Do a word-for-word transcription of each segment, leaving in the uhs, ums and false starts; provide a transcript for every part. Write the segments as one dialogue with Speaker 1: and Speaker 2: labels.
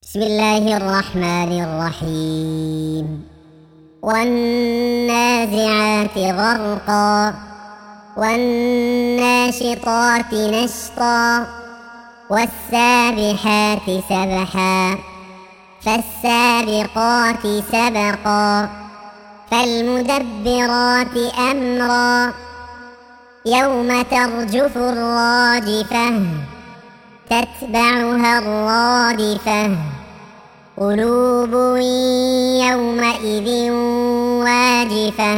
Speaker 1: بسم الله الرحمن الرحيم. والنازعات غرقا والناشطات نشطا والسابحات سبحا فالسابقات سبقا فالمدبرات أمرا يوم ترجف الراجفة تتبعها الرادفة قلوب يومئذ واجفة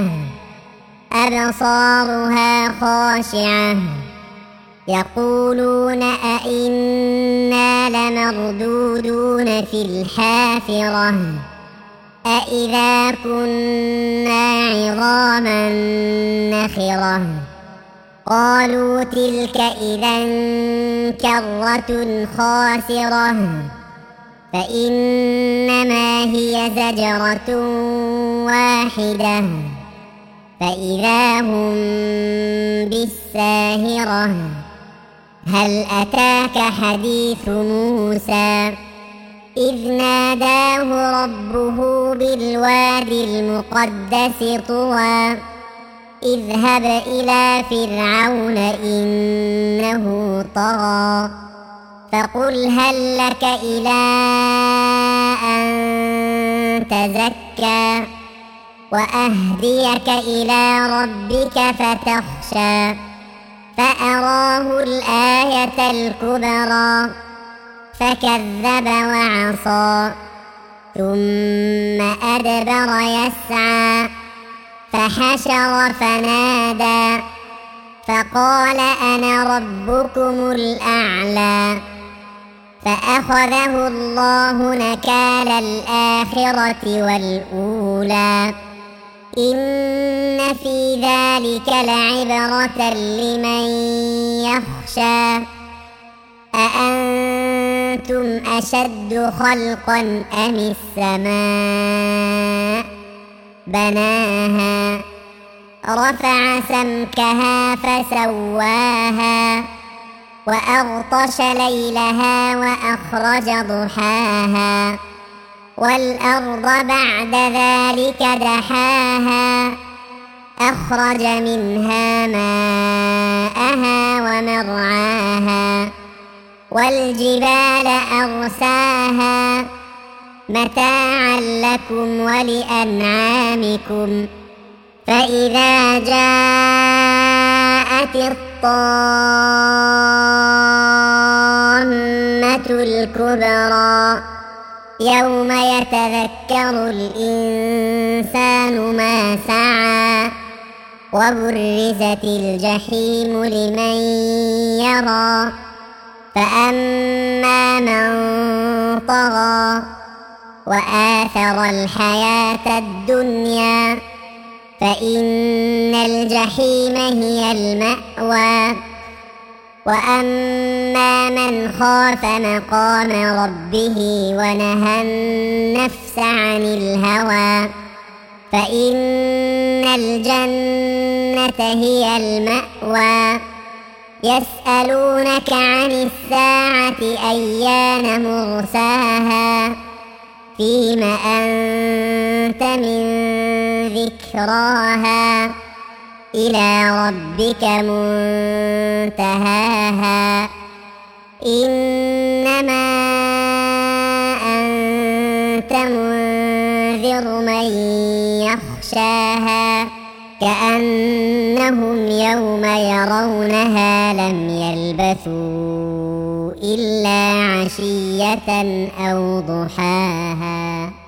Speaker 1: أبصارها خاشعة يقولون أئنا لمردودون في الحافرة أئذا كنا عظاما نخرة قالوا تلك إذا كرة خاسرة فإنما هي زجرة واحدة فإذا هم بالساهرة هل أتاك حديث موسى إذ ناداه ربه بالوادي المقدس طوى اذهب إلى فرعون إنه طغى فقل هل لك إلى أن تزكى وأهديك إلى ربك فتخشى فأراه الآية الكبرى فكذب وعصى ثم أدبر يسعى فحشر فنادى فقال أنا ربكم الأعلى فأخذه الله نكال الآخرة والأولى إن في ذلك لعبرة لمن يخشى أأنتم أشد خلقا أم السماء بناها رفع سمكها فسواها وأغطش ليلها وأخرج ضحاها والأرض بعد ذلك دحاها أخرج منها ماءها ومرعاها والجبال أرساها متاعا لكم ولأنعامكم فإذا جاءت الطامة الكبرى يوم يتذكر الإنسان ما سعى وبرزت الجحيم لمن يرى فأما من طغى وآثر الحياة الدنيا فإن الجحيم هي المأوى وأما من خاف مقام ربه ونهى النفس عن الهوى فإن الجنة هي المأوى يسألونك عن الساعة أيان مرساها فيم أنت من ذكراها إلى ربك منتهاها إنما أنت منذر من يخشاها كأنهم يوم يرونها لم يلبثوا إلا عشية أو ضحاها.